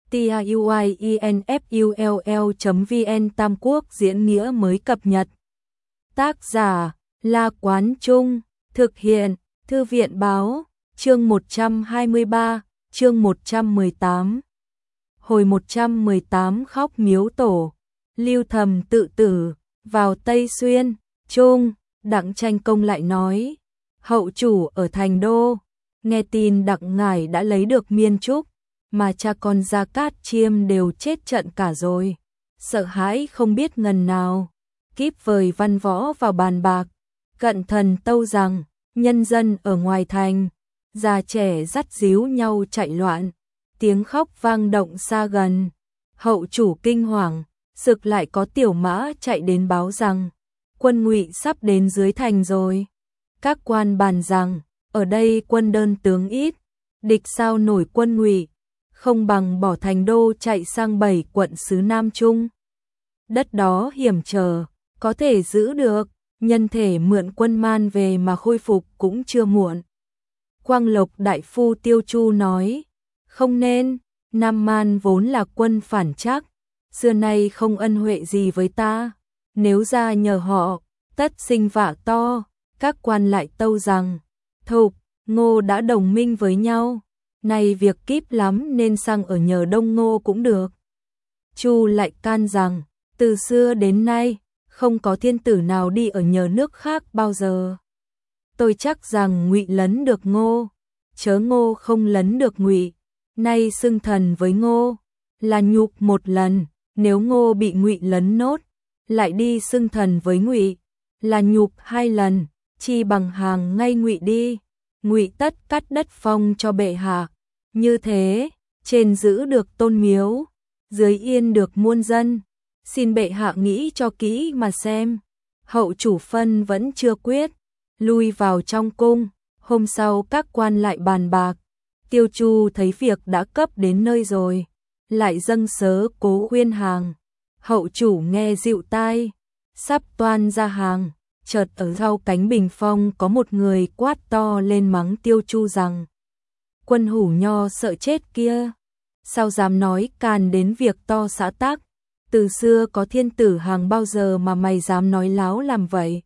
tiuinfull.vn Tam Quốc diễn nghĩa mới cập nhật. Tác giả La Quán Trung, thực hiện Thư viện Báo, chương 123, chương 118. Hồi 118 khóc miếu tổ, Lưu Thầm tự tử, vào Tây Xuyên, Trung, Đặng Tranh Công lại nói, hậu chủ ở thành đô, nghe tin Đặng ngải đã lấy được Miên Trúc, mà cha con Gia Cát Chiêm đều chết trận cả rồi, sợ hãi không biết ngần nào, kíp vời văn võ vào bàn bạc, cận thần tâu rằng, nhân dân ở ngoài thành, già trẻ dắt díu nhau chạy loạn, tiếng khóc vang động xa gần, hậu chủ kinh hoàng, sực lại có tiểu mã chạy đến báo rằng, quân Ngụy sắp đến dưới thành rồi. Các quan bàn rằng, ở đây quân đơn tướng ít, địch sao nổi quân Ngụy, không bằng bỏ thành đô chạy sang 7 quận xứ Nam Trung. Đất đó hiểm trở, có thể giữ được, nhân thể mượn quân Man về mà khôi phục cũng chưa muộn. Quang Lộc đại phu Tiêu Chu nói, không nên, Nam Man vốn là quân phản trắc, xưa nay không ân huệ gì với ta, nếu ra nhờ họ, tất sinh vạ to. Các quan lại tâu rằng, Thục, Ngô đã đồng minh với nhau, nay việc kíp lắm nên sang ở nhờ Đông Ngô cũng được. Chu lại can rằng, từ xưa đến nay, không có thiên tử nào đi ở nhờ nước khác bao giờ. Tôi chắc rằng Ngụy lấn được Ngô, chớ Ngô không lấn được Ngụy, nay xưng thần với Ngô, là nhục một lần, nếu Ngô bị Ngụy lấn nốt, lại đi xưng thần với Ngụy, là nhục 2 lần. Chi bằng hàng ngay Ngụy đi, Ngụy tất cắt đất phong cho bệ hạ, như thế, trên giữ được tôn miếu, dưới yên được muôn dân, xin bệ hạ nghĩ cho kỹ mà xem. Hậu chủ phân vẫn chưa quyết, lui vào trong cung, hôm sau các quan lại bàn bạc, Tiêu Chu thấy việc đã cấp đến nơi rồi, lại dâng sớ cố khuyên hàng, hậu chủ nghe dịu tai, sắp toan ra hàng. Chợt ở sau cánh bình phong có một người quát to lên mắng Tiêu Chu rằng, quân hủ nho sợ chết kia, sao dám nói càn đến việc to xã tắc, từ xưa có thiên tử hàng bao giờ mà mày dám nói láo làm vậy.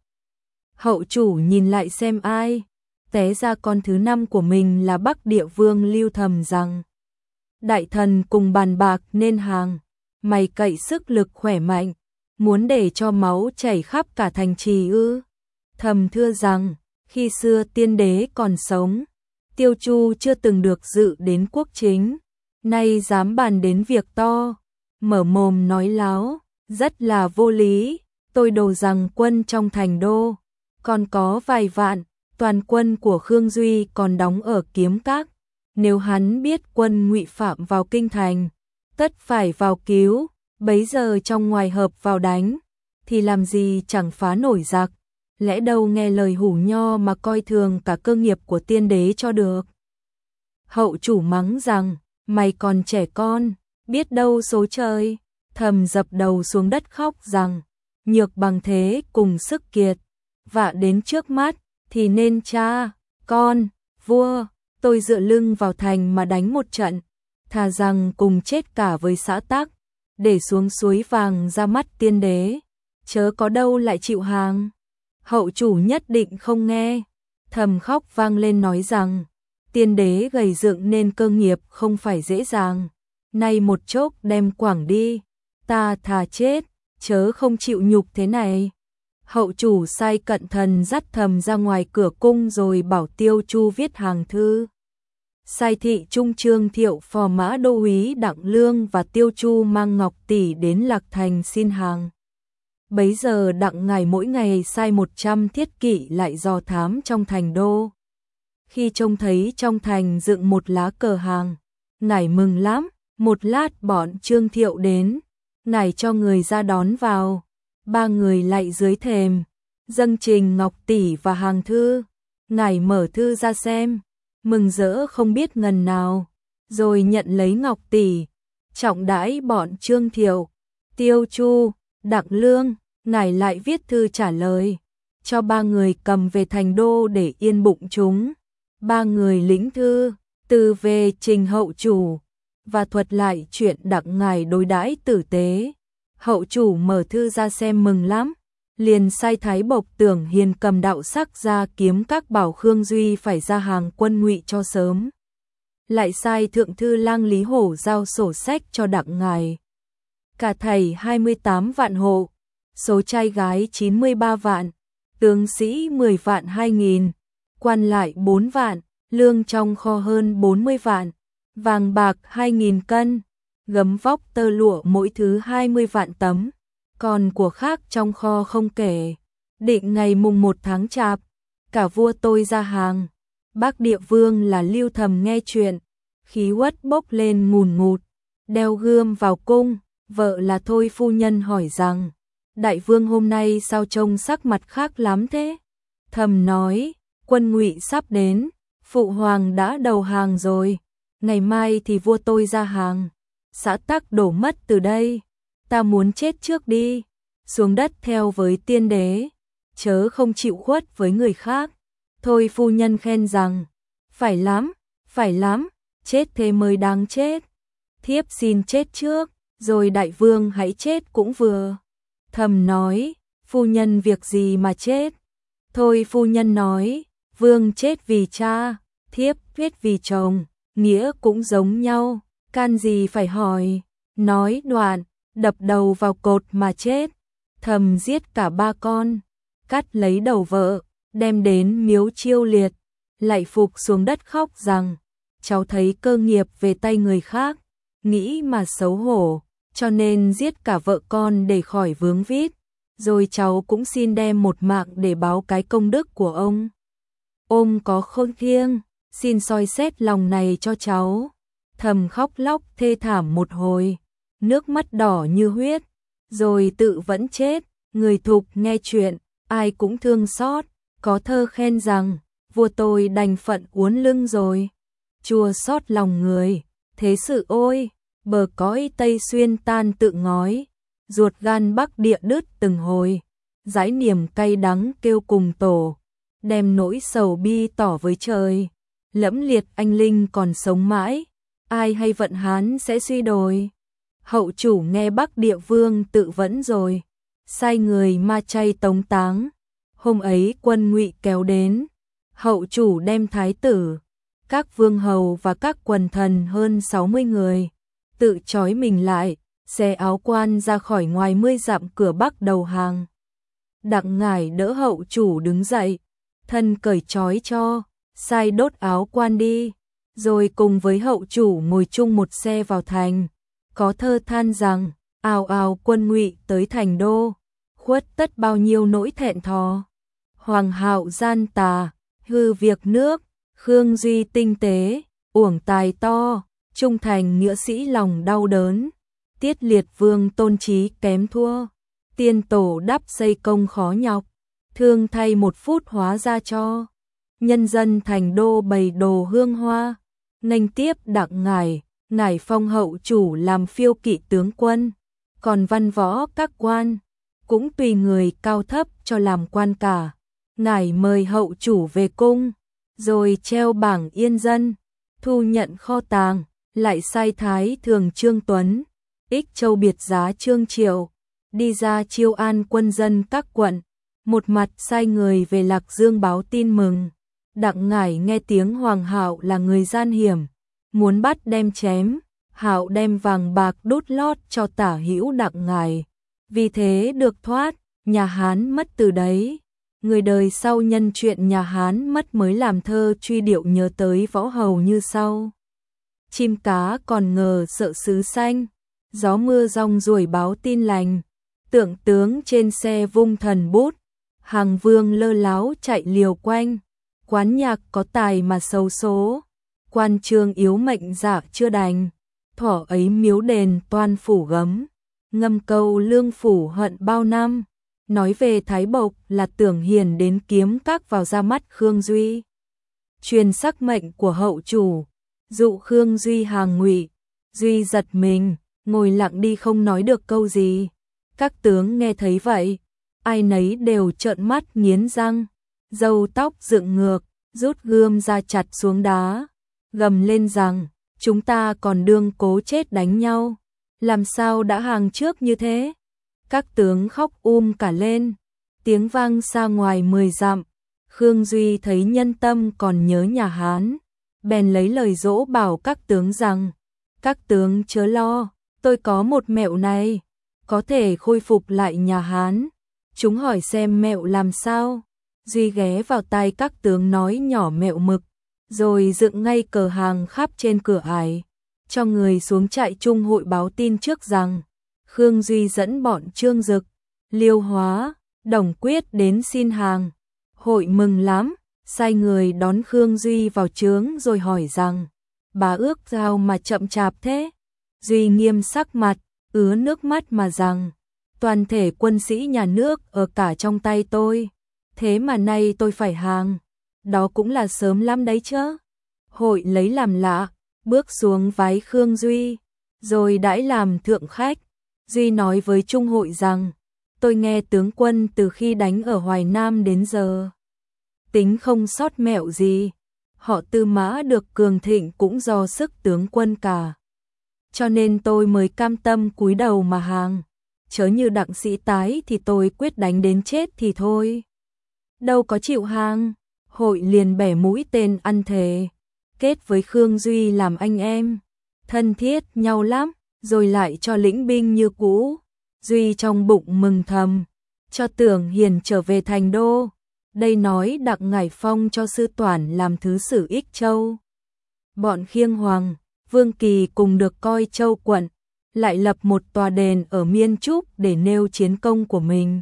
Hậu chủ nhìn lại xem ai, té ra con thứ 5 của mình là Bắc Địa Vương Lưu Thầm rằng, đại thần cùng bàn bạc nên hàng, mày cậy sức lực khỏe mạnh, muốn để cho máu chảy khắp cả thành trì ư? Thầm thưa rằng, khi xưa tiên đế còn sống, Tiêu Chu chưa từng được dự đến quốc chính, nay dám bàn đến việc to, mở mồm nói láo, rất là vô lý. Tôi đồ rằng quân trong thành đô, còn có vài vạn, toàn quân của Khương Duy còn đóng ở Kiếm Các, nếu hắn biết quân Ngụy phạm vào kinh thành, tất phải vào cứu. Bấy giờ trong ngoài hợp vào đánh, thì làm gì chẳng phá nổi giặc, lẽ đâu nghe lời hủ nho mà coi thường cả cơ nghiệp của tiên đế cho được. Hậu chủ mắng rằng, mày còn trẻ con, biết đâu số trời. Thầm dập đầu xuống đất khóc rằng, nhược bằng thế cùng sức kiệt, vạ đến trước mắt, thì nên cha, con, vua, tôi dựa lưng vào thành mà đánh một trận, thà rằng cùng chết cả với xã tắc, để xuống suối vàng ra mắt tiên đế, chớ có đâu lại chịu hàng. Hậu chủ nhất định không nghe, thầm khóc vang lên nói rằng, tiên đế gầy dựng nên cơ nghiệp không phải dễ dàng, nay một chốc đem quảng đi, ta thà chết, chớ không chịu nhục thế này. Hậu chủ sai cận thần dắt Thầm ra ngoài cửa cung rồi bảo Tiêu Chu viết hàng thư. Sai thị trung trương Thiệu phò mã đô úy Đặng Lương và Tiêu Chu mang ngọc tỷ đến Lạc Thành xin hàng. Bấy giờ Đặng ngài mỗi ngày sai 100 thiết kỵ lại dò thám trong thành đô. Khi trông thấy trong thành dựng một lá cờ hàng, ngài mừng lắm, một lát bọn Trương Thiệu đến, ngài cho người ra đón vào, 3 người lại dưới thềm, dâng trình ngọc tỷ và hàng thư, ngài mở thư ra xem, mừng rỡ không biết ngần nào, rồi nhận lấy ngọc tỷ, trọng đãi bọn Trương Thiệu, Tiêu Chu, Đặng Lương, ngài lại viết thư trả lời, cho 3 người cầm về thành đô để yên bụng chúng. 3 người lĩnh thư, từ về trình hậu chủ, và thuật lại chuyện Đặng ngài đối đãi tử tế. Hậu chủ mở thư ra xem mừng lắm, liền sai Thái Bộc Tưởng Hiền cầm đạo sắc ra kiếm các bảo Khương Duy phải ra hàng quân Ngụy cho sớm. Lại sai thượng thư lang Lý Hổ giao sổ sách cho Đặng ngài. Cả thảy 28 vạn hộ, số trai gái 93 vạn, tướng sĩ 10 vạn 2.000, quan lại 4 vạn, lương trong kho hơn 40 vạn, vàng bạc 2.000 cân, gấm vóc tơ lụa mỗi thứ 20 vạn tấm, còn của khác trong kho không kể. Định ngày mùng 1 tháng Chạp, cả vua tôi ra hàng. Bác Địa Vương là Lưu Thầm nghe chuyện, khí uất bốc lên ngùn ngụt, đeo gươm vào cung, vợ là Thôi phu nhân hỏi rằng: Đại vương hôm nay sao trông sắc mặt khác lắm thế? Thầm nói: quân Ngụy sắp đến, phụ hoàng đã đầu hàng rồi, ngày mai thì vua tôi ra hàng. Xã tắc đổ mất từ đây, ta muốn chết trước đi, xuống đất theo với tiên đế, chớ không chịu khuất với người khác. Thôi phu nhân khen rằng: phải lắm, chết thế mới đáng chết. Thiếp xin chết trước, rồi đại vương hãy chết cũng vừa. Thầm nói: phu nhân việc gì mà chết? Thôi phu nhân nói: vương chết vì cha, thiếp chết vì chồng, nghĩa cũng giống nhau, can gì phải hỏi. Nói đoạn, đập đầu vào cột mà chết. Thầm giết cả 3 con, cắt lấy đầu vợ, đem đến miếu Chiêu Liệt, lạy phục xuống đất khóc rằng: cháu thấy cơ nghiệp về tay người khác, nghĩ mà xấu hổ, cho nên giết cả vợ con để khỏi vướng vít, rồi cháu cũng xin đem một mạng để báo cái công đức của ông. Ông có khôn thiêng, xin soi xét lòng này cho cháu. Thầm khóc lóc thê thảm một hồi, nước mắt đỏ như huyết, rồi tự vẫn chết. Người thục nghe chuyện, ai cũng thương xót, có thơ khen rằng: vua tôi đành phận uốn lưng rồi, chua xót lòng người, thế sự ôi, bờ cõi Tây Xuyên tan tự ngói, ruột gan Bắc Địa đứt từng hồi, dãi niềm cay đắng kêu cùng tổ, đem nỗi sầu bi tỏ với trời, lẫm liệt anh linh còn sống mãi, ai hay vận Hán sẽ suy đồi. Hậu chủ nghe Bắc Địa Vương tự vẫn rồi, sai người ma chay tống táng. Hôm ấy quân Ngụy kéo đến, hậu chủ đem thái tử, các vương hầu và các quần thần hơn 60 người, tự trói mình lại, xé áo quan ra khỏi ngoài 10 dặm cửa Bắc đầu hàng. Đặng ngải đỡ hậu chủ đứng dậy, thân cởi trói cho, sai đốt áo quan đi, rồi cùng với hậu chủ ngồi chung một xe vào thành. Có thơ than rằng: ào ào quân Ngụy tới thành đô, khuất tất bao nhiêu nỗi thẹn thò. Hoàng hạo gian tà, hư việc nước, Khương Duy tinh tế, uổng tài to, trung thành nghĩa sĩ lòng đau đớn. Tiết Liệt Vương tôn trí kém thua, tiên tổ đắp xây công khó nhọc, thương thay 1 phút hóa ra cho. Nhân dân thành đô bày đồ hương hoa, nghênh tiếp Đặng ngải, ngải phong hậu chủ làm phiêu kỵ tướng quân, còn văn võ các quan cũng tùy người cao thấp cho làm quan cả. Ngải mời hậu chủ về cung, rồi treo bảng yên dân, thu nhận kho tàng, lại sai thái thường Trương Tuấn, Ích Châu biệt giá Trương Triệu, đi ra chiêu an quân dân các quận, một mặt sai người về Lạc Dương báo tin mừng. Đặng ngải nghe tiếng Hoàng hạo là người gian hiểm, muốn bắt đem chém, hạo đem vàng bạc đút lót cho tả hữu Đặng ngải, vì thế được thoát. Nhà Hán mất từ đấy, người đời sau nhân chuyện nhà Hán mất mới làm thơ truy điệu nhớ tới võ hầu như sau: chim cá còn ngờ sợ sứ xanh, gió mưa rong ruổi báo tin lành, tượng tướng trên xe vung thần bút, hàng vương lơ láo chạy liều quanh, quán nhạc có tài mà xấu số, quan trường yếu mệnh dạ chưa đành, thỏ ấy miếu đền toan phủ gấm, ngâm câu lương phủ hận bao năm. Nói về Thái Bộc là Tưởng Hiền đến kiếm các vào ra mắt Khương Duy, truyền sắc mệnh của hậu chủ, dụ Khương Duy hàng Ngụy. Duy giật mình, ngồi lặng đi không nói được câu gì. Các tướng nghe thấy vậy, ai nấy đều trợn mắt nghiến răng, râu tóc dựng ngược, rút gươm ra chặt xuống đá, gầm lên rằng: chúng ta còn đương cố chết đánh nhau, làm sao đã hàng trước như thế? Các tướng khóc cả lên, tiếng vang xa ngoài 10 dặm. Khương Duy thấy nhân tâm còn nhớ nhà Hán, bèn lấy lời dỗ bảo các tướng rằng, các tướng chớ lo, tôi có một mẹo này, có thể khôi phục lại nhà Hán. Chúng hỏi xem mẹo làm sao, Duy ghé vào tai các tướng nói nhỏ mẹo mực, rồi dựng ngay cờ hàng khắp trên cửa ải, cho người xuống trại trung hội báo tin trước rằng, Khương Duy dẫn bọn Trương Dực, Liêu Hóa, Đồng Quyết đến xin hàng. Hội mừng lắm, sai người đón Khương Duy vào trướng rồi hỏi rằng, bà ước sao mà chậm chạp thế? Duy nghiêm sắc mặt, ứa nước mắt mà rằng, toàn thể quân sĩ nhà nước ở cả trong tay tôi, thế mà nay tôi phải hàng, đó cũng là sớm lắm đấy chứ. Hội lấy làm lạ, bước xuống vái Khương Duy, rồi đãi làm thượng khách. Duy nói với Trung hội rằng, tôi nghe tướng quân từ khi đánh ở Hoài Nam đến giờ, tính không sót mẹo gì, họ Tư Mã được cường thịnh cũng do sức tướng quân cả. Cho nên tôi mới cam tâm cúi đầu mà hàng, chớ như Đặng Sĩ Tái thì tôi quyết đánh đến chết thì thôi. Đâu có chịu hàng, hội liền bẻ mũi tên ăn thề, kết với Khương Duy làm anh em, thân thiết nhau lắm, rồi lại cho lĩnh binh như cũ. Duy trong bụng mừng thầm, cho Tưởng Hiền trở về thành đô. Đây nói Đặng Ngải Phong cho Sư Toản làm thứ sử Ích Châu. Bọn Khiêng Hoàng, Vương Kỳ cùng được coi Châu quận, lại lập một tòa đền ở Miên Trúc để nêu chiến công của mình.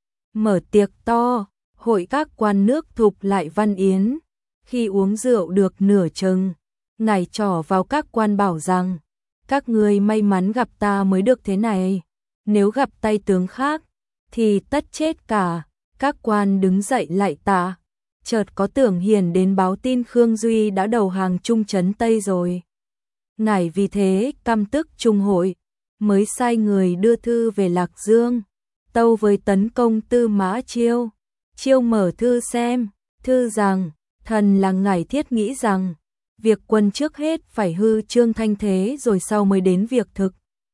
Mở tiệc to, hội các quan nước thục lại văn yến. Khi uống rượu được nửa chừng, ngài trỏ vào các quan bảo rằng, các người may mắn gặp ta mới được thế này, nếu gặp tay tướng khác, thì tất chết cả. Các quan đứng dậy lạy tạ, chợt có Tưởng Hiền đến báo tin Khương Duy đã đầu hàng Trung trấn Tây rồi. Ngài vì thế căm tức Trung hội, mới sai người đưa thư về Lạc Dương, tâu với tấn công Tư Mã Chiêu. Chiêu mở thư xem, thư rằng, thần là ngài thiết nghĩ rằng, việc quân trước hết phải hư trương thanh thế rồi sau mới đến việc thực.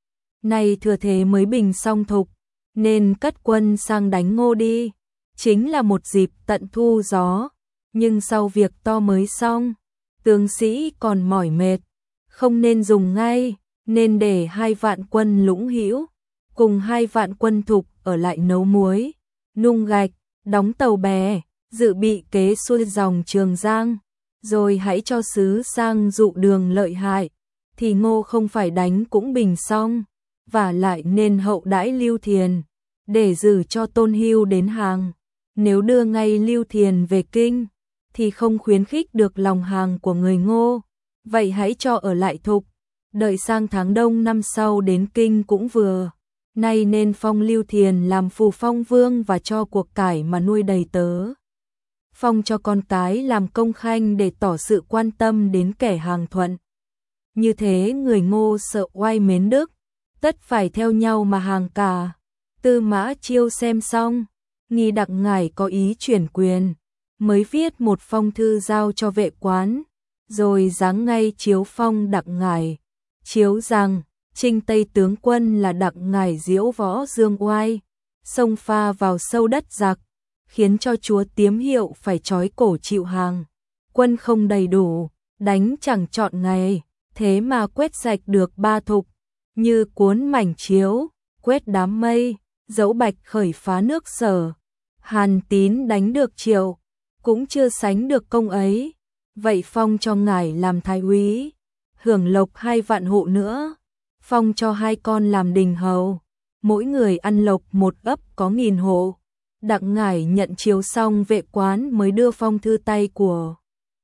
Nay thừa thế mới bình song thục, nên cất quân sang đánh Ngô đi, chính là một dịp tận thu gió, nhưng sau việc to mới xong, tướng sĩ còn mỏi mệt, không nên dùng ngay, nên để 2 vạn quân Lũng Hữu cùng 2 vạn quân Thục ở lại nấu muối, nung gạch, đóng tàu bè, dự bị kế xuôi dòng Trường Giang, rồi hãy cho sứ sang dụ đường lợi hại, thì Ngô không phải đánh cũng bình xong, và lại nên hậu đãi Lưu Thiền, để giữ cho Tôn Hưu đến hàng. Nếu đưa ngay Lưu Thiền về kinh, thì không khuyến khích được lòng hàng của người Ngô, vậy hãy cho ở lại Thục, đợi sang tháng Đông năm sau đến kinh cũng vừa. Nay nên phong Lưu Thiền làm phù phong vương và cho cuộc cải mà nuôi đầy tớ. Phong cho con cái làm công khanh để tỏ sự quan tâm đến kẻ hàng thuận. Như thế người Ngô sợ oai mến đức, tất phải theo nhau mà hàng cả. Tư Mã Chiêu xem xong, nghi Đặng ngải có ý chuyển quyền, mới viết một phong thư giao cho vệ quán, rồi giáng ngay chiếu phong Đặng ngải, chiếu rằng Trinh Tây tướng quân là Đặng ngải diễu võ dương oai, xông pha vào sâu đất giặc, khiến cho chúa Tiếm Hiệu phải trói cổ chịu hàng. Quân không đầy đủ, đánh chẳng chọn ngày, thế mà quét sạch được 3 thục, như cuốn mảnh chiếu, quét đám mây, dẫu Bạch khởi phá nước Sở. Hàn Tín đánh được Triệu, cũng chưa sánh được công ấy, vậy phong cho ngài làm thái úy, hưởng lộc 2 vạn hộ nữa, phong cho 2 con làm đình hầu, mỗi người ăn lộc 1 ấp có 1000 hộ. Đặng ngải nhận chiếu xong vệ quán mới đưa phong thư tay của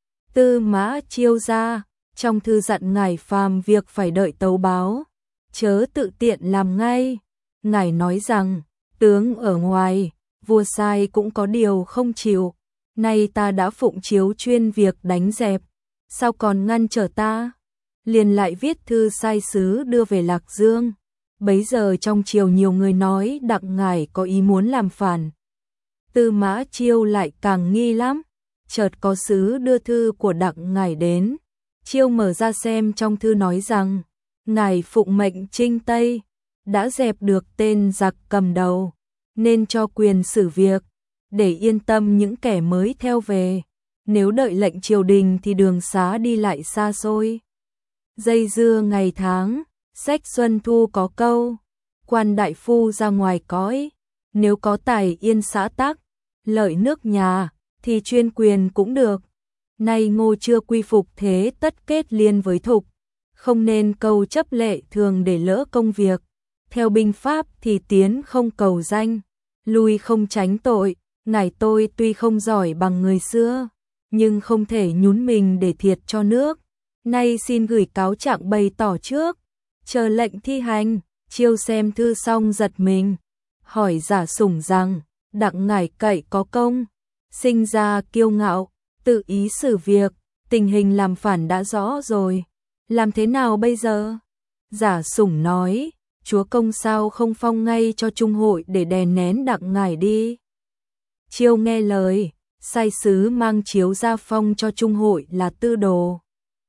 Tư Mã Chiêu ra, trong thư dặn ngải phàm việc phải đợi tấu báo, chớ tự tiện làm ngay. Ngải nói rằng, tướng ở ngoài, vua sai cũng có điều không chịu, nay ta đã phụng chiếu chuyên việc đánh dẹp, sao còn ngăn trở ta? Liền lại viết thư sai sứ đưa về Lạc Dương. Bấy giờ trong triều nhiều người nói Đặng ngải có ý muốn làm phản. Tư Mã Chiêu lại càng nghi lắm, chợt có sứ đưa thư của Đặng ngải đến, Chiêu mở ra xem trong thư nói rằng, ngài phụng mệnh Trinh Tây, đã dẹp được tên giặc cầm đầu, nên cho quyền xử việc, để yên tâm những kẻ mới theo về. Nếu đợi lệnh triều đình thì đường xá đi lại xa xôi. Dây dưa ngày tháng, sách Xuân Thu có câu, quan đại phu ra ngoài cõi, nếu có tài yên xã tắc, lợi nước nhà, thì chuyên quyền cũng được. Nay Ngô chưa quy phục thế tất kết liên với Thục, không nên cầu chấp lệ thường để lỡ công việc. Theo binh pháp thì tiến không cầu danh, lui không tránh tội. Ngài tôi tuy không giỏi bằng người xưa, nhưng không thể nhún mình để thiệt cho nước. Nay xin gửi cáo trạng bày tỏ trước, chờ lệnh thi hành. Chiêu xem thư xong giật mình, hỏi Giả Sủng rằng, đặng ngài cậy có công, sinh ra kiêu ngạo, tự ý xử việc, tình hình làm phản đã rõ rồi, làm thế nào bây giờ? Giả Sủng nói, chúa công sao không phong ngay cho trung hội để đè nén đặng ngài đi. Chiêu nghe lời, sai sứ mang chiếu ra phong cho trung hội là Tư Đồ.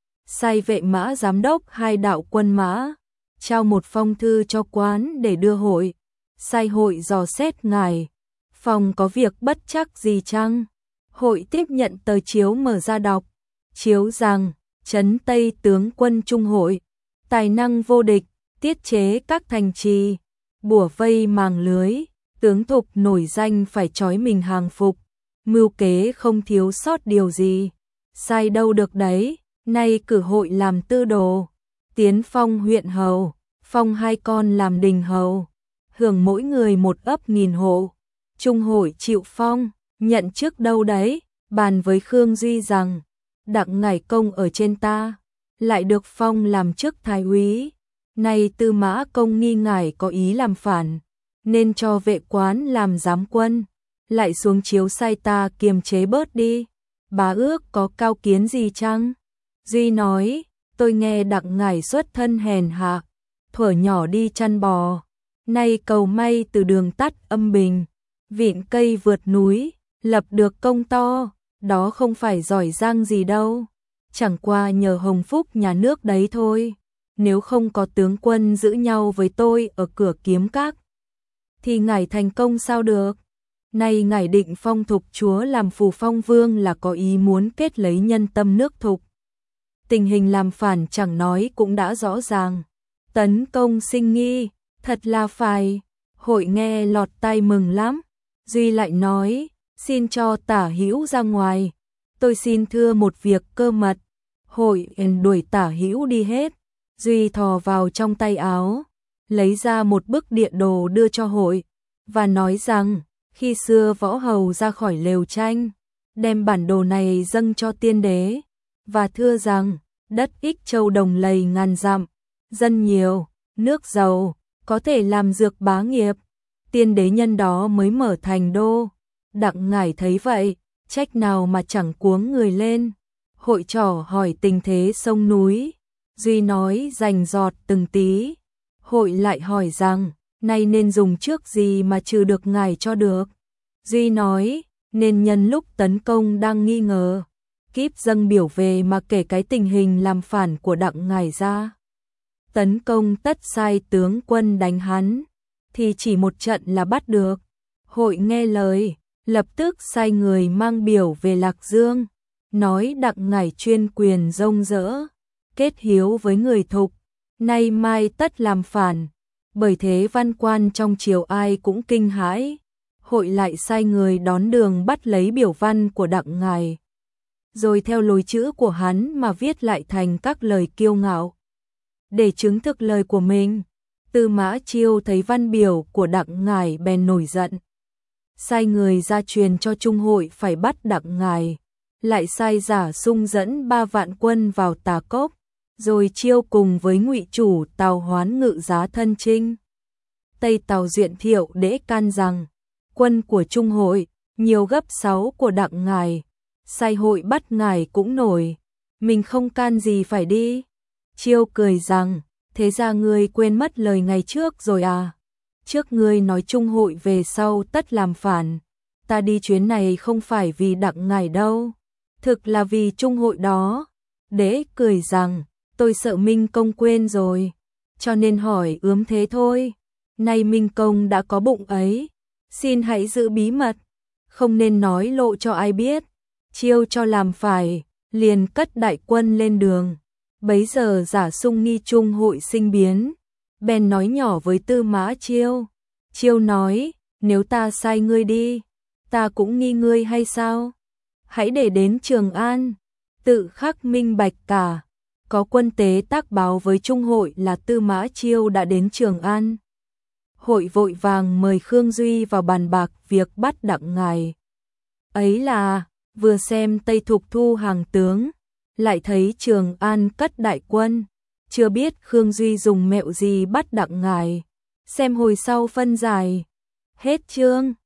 Sai vệ mã giám đốc 2 đạo quân mã, trao một phong thư cho quán để đưa hội. Sai hội dò xét ngài, phòng có việc bất chắc gì chăng? Hội tiếp nhận tờ chiếu mở ra đọc, chiếu rằng, trấn Tây tướng quân trung hội, tài năng vô địch, tiết chế các thành trì, bủa vây màng lưới, tướng Thục nổi danh phải trói mình hàng phục, mưu kế không thiếu sót điều gì, sai đâu được đấy. Nay cử hội làm tư đồ, tiến phong huyện hầu, phong 2 con làm đình hầu, hưởng mỗi người 1 ấp 1000 hộ. Trung hội chịu phong, nhận chức đâu đấy, bàn với Khương Duy rằng, đặng ngải công ở trên ta, lại được phong làm chức thái úy. Nay Tư Mã Công nghi ngài có ý làm phản, nên cho vệ quán làm giám quân, lại xuống chiếu sai ta kiềm chế bớt đi. Bá ước có cao kiến gì chăng? Duy nói, tôi nghe đặng ngải xuất thân hèn hạ, thuở nhỏ đi chăn bò, nay cầu may từ đường tắt âm bình, vịn cây vượt núi, lập được công to, đó không phải giỏi giang gì đâu, chẳng qua nhờ hồng phúc nhà nước đấy thôi. Nếu không có tướng quân giữ nhau với tôi ở cửa Kiếm Các, thì ngài thành công sao được? Nay ngài định phong Thục chúa làm phù phong vương là có ý muốn kết lấy nhân tâm nước Thục. Tình hình làm phản chẳng nói cũng đã rõ ràng. Tấn Công sinh nghi, thật là phải. Hội nghe lọt tai mừng lắm. Duy lại nói, xin cho Tả Hữu ra ngoài, tôi xin thưa một việc cơ mật. Hội đuổi Tả Hữu đi hết. Duy thò vào trong tay áo, lấy ra một bức địa đồ đưa cho hội, và nói rằng, khi xưa võ hầu ra khỏi lều tranh, đem bản đồ này dâng cho tiên đế, và thưa rằng, đất Ích Châu đồng lầy ngàn dặm, dân nhiều, nước giàu, có thể làm dược bá nghiệp, tiên đế nhân đó mới mở thành đô. Đặng ngải thấy vậy, trách nào mà chẳng cuống người lên. Hội trò hỏi tình thế sông núi, Duy nói rành rọt từng tí. Hội lại hỏi rằng, nay nên dùng trước gì mà trừ được ngài cho được. Duy nói, nên nhân lúc Tấn Công đang nghi ngờ, kíp dâng biểu về mà kể cái tình hình làm phản của đặng ngài ra. Tấn Công tất sai tướng quân đánh hắn, thì chỉ một trận là bắt được. Hội nghe lời, lập tức sai người mang biểu về Lạc Dương, nói đặng ngải chuyên quyền rông rỡ, kết hiếu với người Thục, nay mai tất làm phản. Bởi thế văn quan trong triều ai cũng kinh hãi. Hội lại sai người đón đường bắt lấy biểu văn của đặng ngải, rồi theo lối chữ của hắn mà viết lại thành các lời kiêu ngạo. Để chứng thực lời của mình, Tư Mã Chiêu thấy văn biểu của đặng ngải bèn nổi giận, sai người ra truyền cho trung hội phải bắt đặng ngải, lại sai Giả Sung dẫn 3 vạn quân vào Tà Cốc, rồi Chiêu cùng với Ngụy chủ Tào Hoán ngự giá thân chinh Tây Tào Duyện Thiệu Đễ can rằng, quân của trung hội nhiều gấp 6 của đặng ngải, sai hội bắt ngải cũng nổi, mình không can gì phải đi. Chiêu cười rằng, thế ra ngươi quên mất lời ngày trước rồi à? Trước ngươi nói trung hội về sau tất làm phản, ta đi chuyến này không phải vì đặng ngải đâu, thực là vì trung hội đó. Đế cười rằng, tôi sợ Minh Công quên rồi, cho nên hỏi ướm thế thôi. Nay Minh Công đã có bụng ấy, xin hãy giữ bí mật, không nên nói lộ cho ai biết. Chiêu cho làm phải, liền cất đại quân lên đường. Bấy giờ Giả Sung nghi trung hội sinh biến, bèn nói nhỏ với Tư Mã Chiêu. Chiêu nói, nếu ta sai ngươi đi, ta cũng nghi ngươi hay sao? Hãy để đến Trường An, tự khắc minh bạch cả. Có quân tế tác báo với Trung hội là Tư Mã Chiêu đã đến Trường An. Hội vội vàng mời Khương Duy vào bàn bạc việc bắt Đặng Ngải. Ấy là, vừa xem Tây Thục thu hàng tướng, lại thấy Trường An cất đại quân, chưa biết Khương Duy dùng mẹo gì bắt Đặng Ngải. Xem hồi sau phân giải. Hết chương.